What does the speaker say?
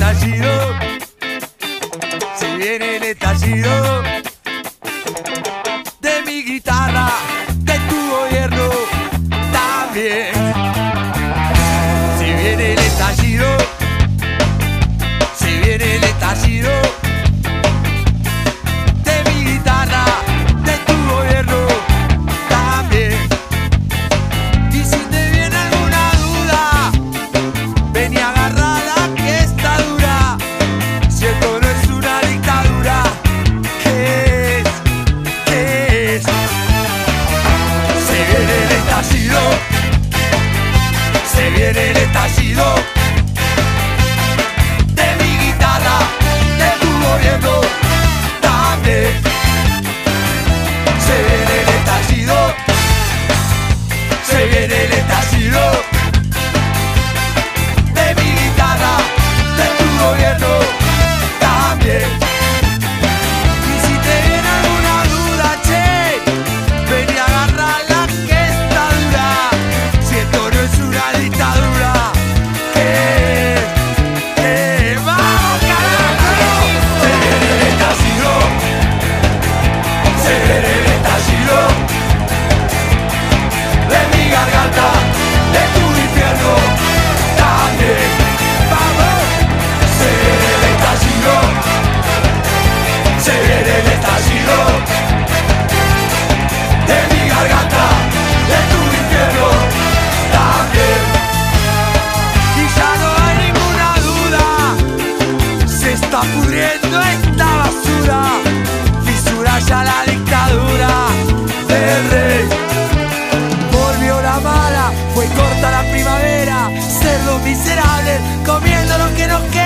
estallido, se viene el estallido de mi guitarra, de tu gobierno también. Se viene el estallido, se viene el estallido de mi guitarra, de tu gobierno también. Y si te viene alguna duda, ven y agárrala que está dura. Si esto no es una dictadura, ¿qué es? ¿Qué es? Se viene el estallido, se viene el estallido de mi guitarra, de tu gobierno también. Se viene el estallido, se viene el estallido de mi guitarra, de tu gobierno también. Y si te viene alguna duda, che, ven y agarrala que está dura. Si esto no es una dictadura, ¿qué es? ¿Qué es? ¡Vamos, carajo! Se viene el estallido, se viene el estallido de mi garganta, de tu infierno también. ¡Vamos! Se viene el estallido, se viene el estallido de mi garganta, de tu infierno también. Y ya no hay ninguna duda, se está pudriendo esta basura, fisura ya la dictadura del rey. Volvió la mala, fue corta la primavera, cerdos miserables comiendo lo que nos queda.